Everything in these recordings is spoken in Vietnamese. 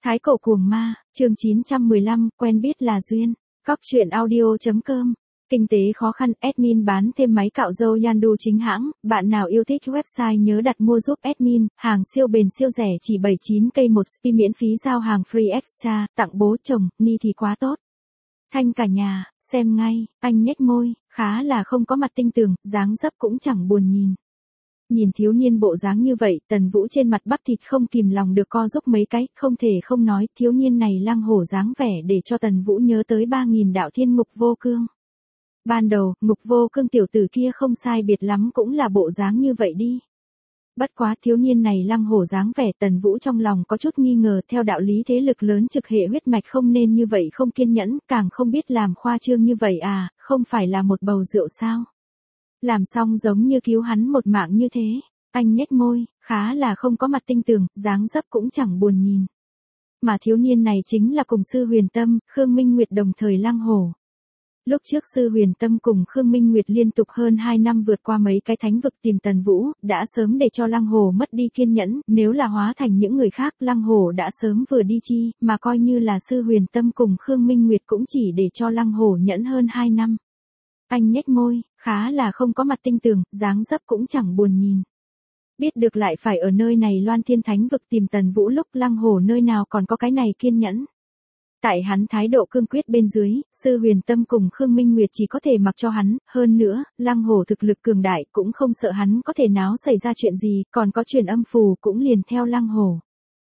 Thái cổ cuồng ma, chương 915, quen biết là duyên. Cóc truyện audio.com. Kinh tế khó khăn, admin bán thêm máy cạo râu Yandu chính hãng, bạn nào yêu thích website nhớ đặt mua giúp admin, hàng siêu bền siêu rẻ chỉ 79k một spi miễn phí giao hàng free extra, tặng bố chồng, ni thì quá tốt. Thanh cả nhà, xem ngay, anh nhếch môi, khá là không có mặt tinh tường, dáng dấp cũng chẳng buồn nhìn. Nhìn thiếu niên bộ dáng như vậy, Tần Vũ trên mặt bắp thịt không kìm lòng được co giúp mấy cái, không thể không nói, thiếu niên này lăng hổ dáng vẻ để cho Tần Vũ nhớ tới 3000 đạo thiên ngục vô cương. Ban đầu, ngục vô cương tiểu tử kia không sai biệt lắm cũng là bộ dáng như vậy đi. Bất quá thiếu niên này lăng hổ dáng vẻ, Tần Vũ trong lòng có chút nghi ngờ, theo đạo lý thế lực lớn trực hệ huyết mạch không nên như vậy không kiên nhẫn, càng không biết làm khoa trương như vậy à, không phải là một bầu rượu sao? Làm xong giống như cứu hắn một mạng như thế, anh nhếch môi, khá là không có mặt tinh tường, dáng dấp cũng chẳng buồn nhìn. Mà thiếu niên này chính là cùng sư Huyền Tâm, Khương Minh Nguyệt đồng thời lăng hổ. Lúc trước sư Huyền Tâm cùng Khương Minh Nguyệt liên tục hơn 2 năm vượt qua mấy cái thánh vực tìm Tần Vũ, đã sớm để cho lăng hổ mất đi kiên nhẫn, nếu là hóa thành những người khác lăng hổ đã sớm vừa đi chi, mà coi như là sư Huyền Tâm cùng Khương Minh Nguyệt cũng chỉ để cho lăng hổ nhẫn hơn 2 năm. Anh nhếch môi, khá là không có mặt tinh tường, dáng dấp cũng chẳng buồn nhìn. Biết được lại phải ở nơi này Loan Thiên Thánh vực tìm Tần Vũ lúc lăng hổ nơi nào còn có cái này kiên nhẫn. Tại hắn thái độ cương quyết bên dưới, sư Huyền Tâm cùng Khương Minh Nguyệt chỉ có thể mặc cho hắn, hơn nữa, lăng hổ thực lực cường đại cũng không sợ hắn có thể náo xảy ra chuyện gì, còn có truyền âm phù cũng liền theo lăng hổ.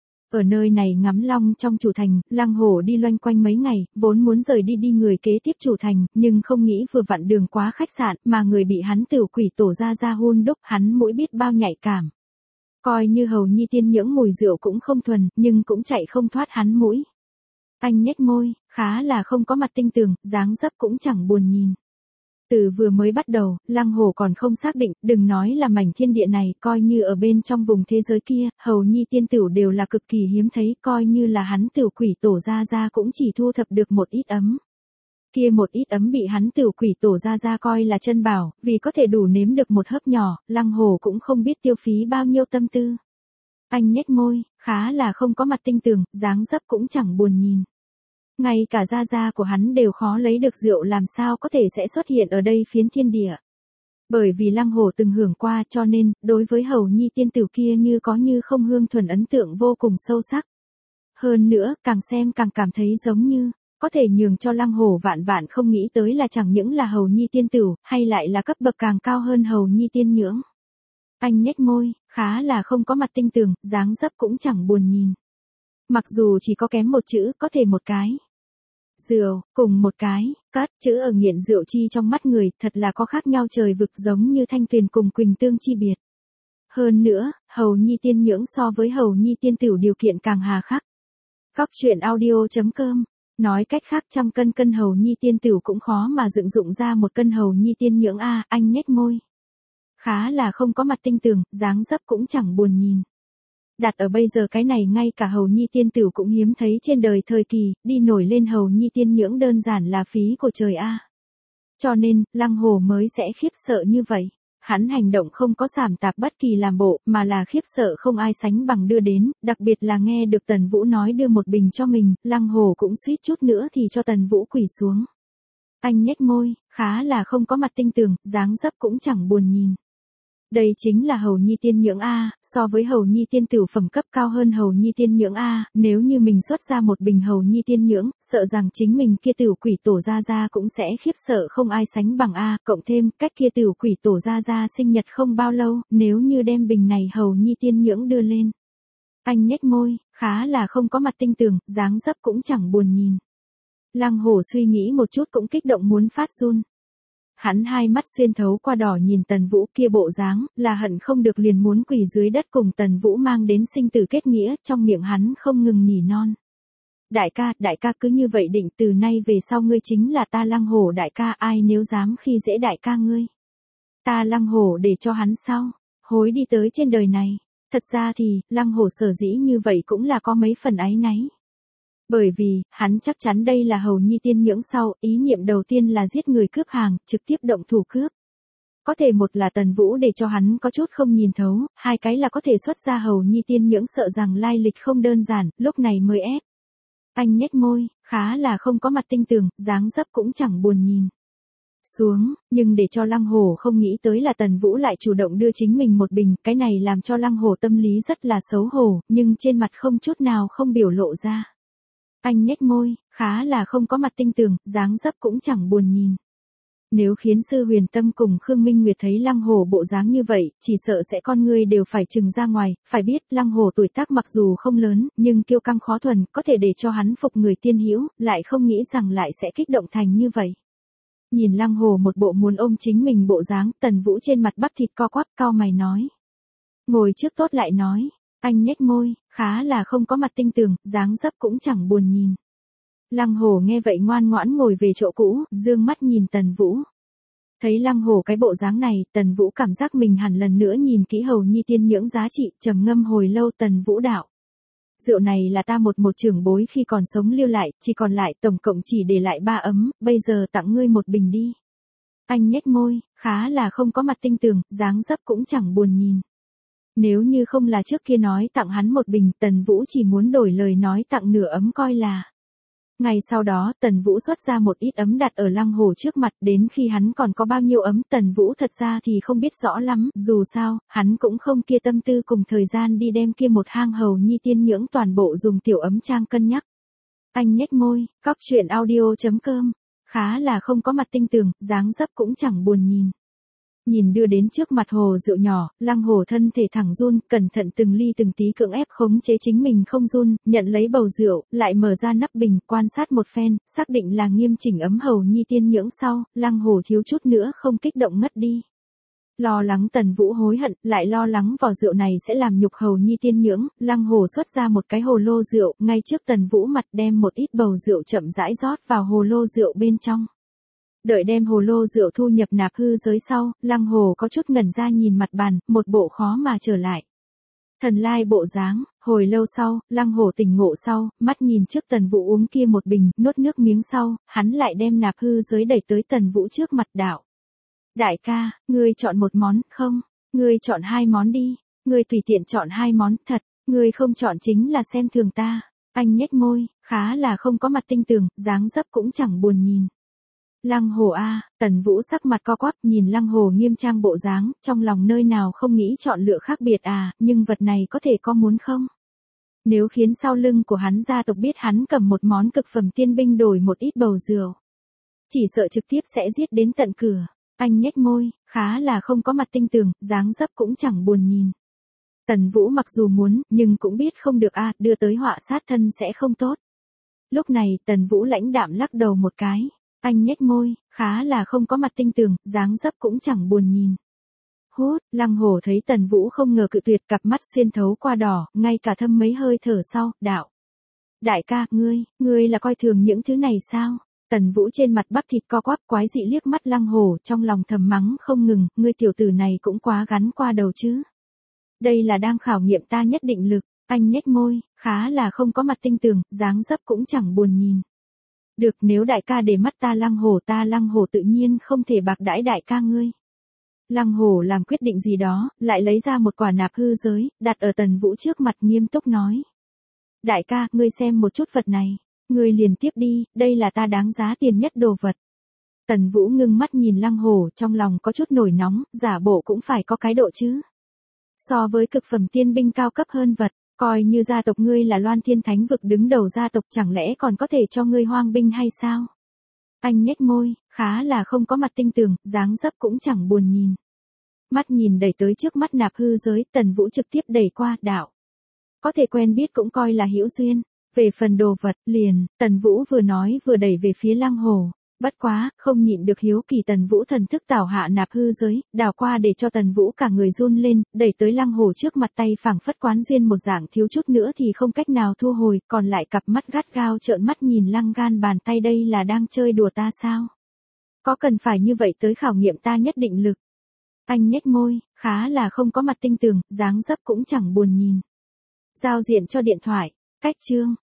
Ở nơi này ngắm long trong chủ thành, lăng hổ đi loanh quanh mấy ngày, vốn muốn rời đi người kế tiếp chủ thành, nhưng không nghĩ vừa vặn đường quá khách sạn, mà người bị hắn tiểu quỷ tổ ra hun đúc, hắn mũi biết bao nhạy cảm. Coi như hầu nhi tiên nhưỡng mùi rượu cũng không thuần, nhưng cũng chạy không thoát hắn mũi. Anh nhếch môi, khá là không có mặt tinh tường, dáng dấp cũng chẳng buồn nhìn. Từ vừa mới bắt đầu, lăng hổ còn không xác định, đừng nói là mảnh thiên địa này, coi như ở bên trong vùng thế giới kia, hầu nhi tiên tửu đều là cực kỳ hiếm thấy, coi như là hắn tiểu quỷ tổ ra cũng chỉ thu thập được một ít ấm. Kia một ít ấm bị hắn tiểu quỷ tổ ra coi là chân bảo, vì có thể đủ nếm được một hớp nhỏ, lăng hổ cũng không biết tiêu phí bao nhiêu tâm tư. Anh nhếch môi, khá là không có mặt tinh tường, dáng dấp cũng chẳng buồn nhìn. Ngay cả gia của hắn đều khó lấy được rượu làm sao có thể sẽ xuất hiện ở đây phiến thiên địa. Bởi vì lăng hổ từng hưởng qua cho nên, đối với hầu nhi tiên tử kia như có như không hương thuần ấn tượng vô cùng sâu sắc. Hơn nữa, càng xem càng cảm thấy giống như, có thể nhường cho lăng hổ vạn vạn không nghĩ tới là chẳng những là hầu nhi tiên tử, hay lại là cấp bậc càng cao hơn hầu nhi tiên nhưỡng. Anh nhếch môi, khá là không có mặt tinh tường, dáng dấp cũng chẳng buồn nhìn. Mặc dù chỉ có kém một chữ, có thể một cái. Rượu, cùng một cái, cắt, chữ ở nghiện rượu chi trong mắt người, thật là có khác nhau trời vực giống như thanh tuyền cùng quỳnh tương chi biệt. Hơn nữa, hầu nhi tiên nhưỡng so với hầu nhi tiên tửu điều kiện càng hà khắc. Cóc truyện audio.com. Nói cách khác 100 cân hầu nhi tiên tửu cũng khó mà dựng dụng ra 1 cân hầu nhi tiên nhưỡng a, anh nhếch môi. Khá là không có mặt tinh tường, dáng dấp cũng chẳng buồn nhìn. Đặt ở bây giờ cái này ngay cả hầu nhi tiên tửu cũng hiếm thấy trên đời thời kỳ, đi nổi lên hầu nhi tiên nhưỡng đơn giản là phí của trời a. Cho nên, lăng hổ mới sẽ khiếp sợ như vậy. Hắn hành động không có sảm tạp bất kỳ làm bộ, mà là khiếp sợ không ai sánh bằng đưa đến, đặc biệt là nghe được Tần Vũ nói đưa một bình cho mình, lăng hổ cũng suýt chút nữa thì cho Tần Vũ quỳ xuống. Anh nhếch môi, khá là không có mặt tinh tường, dáng dấp cũng chẳng buồn nhìn. Đây chính là hầu nhi tiên nhưỡng A, so với hầu nhi tiên tửu phẩm cấp cao hơn hầu nhi tiên nhưỡng A, nếu như mình xuất ra một bình hầu nhi tiên nhưỡng, sợ rằng chính mình kia tiểu quỷ tổ ra cũng sẽ khiếp sợ không ai sánh bằng A, cộng thêm, cách kia tiểu quỷ tổ ra sinh nhật không bao lâu, nếu như đem bình này hầu nhi tiên nhưỡng đưa lên. Anh nhếch môi, khá là không có mặt tinh tường, dáng dấp cũng chẳng buồn nhìn. Lăng hổ suy nghĩ một chút cũng kích động muốn phát run. Hắn hai mắt xuyên thấu qua đỏ nhìn Tần Vũ kia bộ dáng, là hận không được liền muốn quỳ dưới đất cùng Tần Vũ mang đến sinh tử kết nghĩa, trong miệng hắn không ngừng nỉ non. Đại ca cứ như vậy định từ nay về sau ngươi chính là ta lăng hổ đại ca, ai nếu dám khi dễ đại ca ngươi. Ta lăng hổ để cho hắn sau, hối đi tới trên đời này. Thật ra thì, lăng hổ sở dĩ như vậy cũng là có mấy phần áy náy. Bởi vì, hắn chắc chắn đây là hầu nhi tiên nhưỡng sau, ý niệm đầu tiên là giết người cướp hàng, trực tiếp động thủ cướp. Có thể một là Tần Vũ để cho hắn có chút không nhìn thấu, hai cái là có thể xuất ra hầu nhi tiên nhưỡng sợ rằng lai lịch không đơn giản, lúc này mới ép. Anh nhếch môi, khá là không có mặt tinh tường, dáng dấp cũng chẳng buồn nhìn. Xuống, nhưng để cho Lăng Hổ không nghĩ tới là Tần Vũ lại chủ động đưa chính mình một bình, cái này làm cho Lăng Hổ tâm lý rất là xấu hổ, nhưng trên mặt không chút nào không biểu lộ ra. Anh nhếch môi, khá là không có mặt tinh tường, dáng dấp cũng chẳng buồn nhìn. Nếu khiến Sư Huyền Tâm cùng Khương Minh Nguyệt thấy Lăng Hổ bộ dáng như vậy, chỉ sợ sẽ con ngươi đều phải trừng ra ngoài, phải biết Lăng Hổ tuổi tác mặc dù không lớn, nhưng kiêu căng khó thuần, có thể để cho hắn phục người tiên hữu, lại không nghĩ rằng lại sẽ kích động thành như vậy. Nhìn Lăng Hổ một bộ muốn ôm chính mình bộ dáng, Tần Vũ trên mặt bắp thịt co quắp, cau mày nói. Ngồi trước tốt lại nói, anh nhếch môi, khá là không có mặt tinh tường, dáng dấp cũng chẳng buồn nhìn. Lăng Hổ nghe vậy ngoan ngoãn ngồi về chỗ cũ, dương mắt nhìn Tần Vũ. Thấy Lăng Hổ cái bộ dáng này, Tần Vũ cảm giác mình hẳn lần nữa nhìn kỹ Hầu Nhi tiên nhưỡng giá trị, trầm ngâm hồi lâu. Tần Vũ đạo. Rượu này là ta một trưởng bối khi còn sống lưu lại, chỉ còn lại tổng cộng chỉ để lại 3 ấm, bây giờ tặng ngươi một bình đi. Anh nhếch môi, khá là không có mặt tinh tường, dáng dấp cũng chẳng buồn nhìn. Nếu như không là trước kia nói tặng hắn một bình, Tần Vũ chỉ muốn đổi lời nói tặng nửa ấm coi là. Ngày sau đó, Tần Vũ xuất ra một ít ấm đặt ở Lăng Hổ trước mặt, đến khi hắn còn có bao nhiêu ấm, Tần Vũ thật ra thì không biết rõ lắm, dù sao, hắn cũng không kia tâm tư cùng thời gian đi đem kia một hang Hầu Nhi tiên nhưỡng toàn bộ dùng tiểu ấm trang cân nhắc. Anh nhếch môi, cóc truyện audio.com, khá là không có mặt tinh tường, dáng dấp cũng chẳng buồn nhìn. Nhìn đưa đến trước mặt hồ rượu nhỏ, Lăng Hổ thân thể thẳng run, cẩn thận từng ly từng tí cưỡng ép khống chế chính mình không run, nhận lấy bầu rượu, lại mở ra nắp bình, quan sát một phen, xác định là nghiêm chỉnh ấm Hầu Nhi tiên nhưỡng sau, Lăng Hổ thiếu chút nữa không kích động ngất đi. Lo lắng Tần Vũ hối hận, lại lo lắng vỏ rượu này sẽ làm nhục Hầu Nhi tiên nhưỡng, Lăng Hổ xuất ra một cái hồ lô rượu, ngay trước Tần Vũ mặt đem một ít bầu rượu chậm rãi rót vào hồ lô rượu bên trong. Đợi đem hồ lô rượu thu nhập nạp hư giới sau, Lăng Hổ có chút ngẩn ra nhìn mặt bàn, một bộ khó mà trở lại. Thần lai bộ dáng, hồi lâu sau, Lăng Hổ tỉnh ngộ sau, mắt nhìn trước Tần Vũ uống kia một bình, nuốt nước miếng sau, hắn lại đem nạp hư giới đẩy tới Tần Vũ trước mặt đạo. Đại ca, ngươi chọn một món, không? Ngươi chọn 2 món đi, ngươi tùy tiện chọn 2 món, thật, ngươi không chọn chính là xem thường ta. Anh nhếch môi, khá là không có mặt tinh tường, dáng dấp cũng chẳng buồn nhìn. Lăng Hổ a, Tần Vũ sắc mặt co quắp nhìn Lăng Hổ nghiêm trang bộ dáng, trong lòng nơi nào không nghĩ chọn lựa khác biệt nhưng vật này có thể có muốn không? Nếu khiến sau lưng của hắn gia tộc biết hắn cầm một món cực phẩm tiên binh đổi một ít bầu rượu, chỉ sợ trực tiếp sẽ giết đến tận cửa. Anh nhếch môi, khá là không có mặt tinh tường, dáng dấp cũng chẳng buồn nhìn. Tần Vũ mặc dù muốn, nhưng cũng biết không được đưa tới họa sát thân sẽ không tốt. Lúc này, Tần Vũ lãnh đạm lắc đầu một cái. Anh nhếch môi, khá là không có mặt tinh tường, dáng dấp cũng chẳng buồn nhìn. Hút, Lăng Hổ thấy Tần Vũ không ngờ cự tuyệt, cặp mắt xuyên thấu qua đỏ, ngay cả thâm mấy hơi thở sau, đạo. Đại ca, ngươi là coi thường những thứ này sao? Tần Vũ trên mặt bắp thịt co quắp quái dị liếc mắt Lăng Hổ, trong lòng thầm mắng không ngừng, ngươi tiểu tử này cũng quá gắn qua đầu chứ. Đây là đang khảo nghiệm ta nhất định lực. Anh nhếch môi, khá là không có mặt tinh tường, dáng dấp cũng chẳng buồn nhìn. Được, nếu đại ca để mắt ta Lăng Hổ tự nhiên không thể bạc đãi đại ca ngươi. Lăng Hổ làm quyết định gì đó, lại lấy ra một quả nạp hư giới, đặt ở Tần Vũ trước mặt nghiêm túc nói. Đại ca, ngươi xem một chút vật này, ngươi liền tiếp đi, đây là ta đáng giá tiền nhất đồ vật. Tần Vũ ngưng mắt nhìn Lăng Hổ, trong lòng có chút nổi nóng, giả bộ cũng phải có cái độ chứ. So với cực phẩm tiên binh cao cấp hơn vật, coi như gia tộc ngươi là Loan Thiên Thánh vực đứng đầu gia tộc, chẳng lẽ còn có thể cho ngươi hoang binh hay sao? Anh nhếch môi, khá là không có mặt tinh tường, dáng dấp cũng chẳng buồn nhìn. Mắt nhìn đẩy tới trước mắt nạp hư giới, Tần Vũ trực tiếp đẩy qua, đạo. Có thể quen biết cũng coi là hữu duyên. Về phần đồ vật, liền, Tần Vũ vừa nói vừa đẩy về phía Lăng Hổ. Bất quá, không nhịn được hiếu kỳ Tần Vũ thần thức tảo hạ nạp hư giới, đào qua để cho Tần Vũ cả người run lên, đẩy tới Lăng Hổ trước mặt, tay phảng phất quán duyên một dạng, thiếu chút nữa thì không cách nào thu hồi, còn lại cặp mắt gắt gao trợn mắt nhìn Lăng gan bàn tay, đây là đang chơi đùa ta sao? Có cần phải như vậy tới khảo nghiệm ta nhất định lực? Anh nhếch môi, khá là không có mặt tinh tường, dáng dấp cũng chẳng buồn nhìn. Giao diện cho điện thoại, cách chương.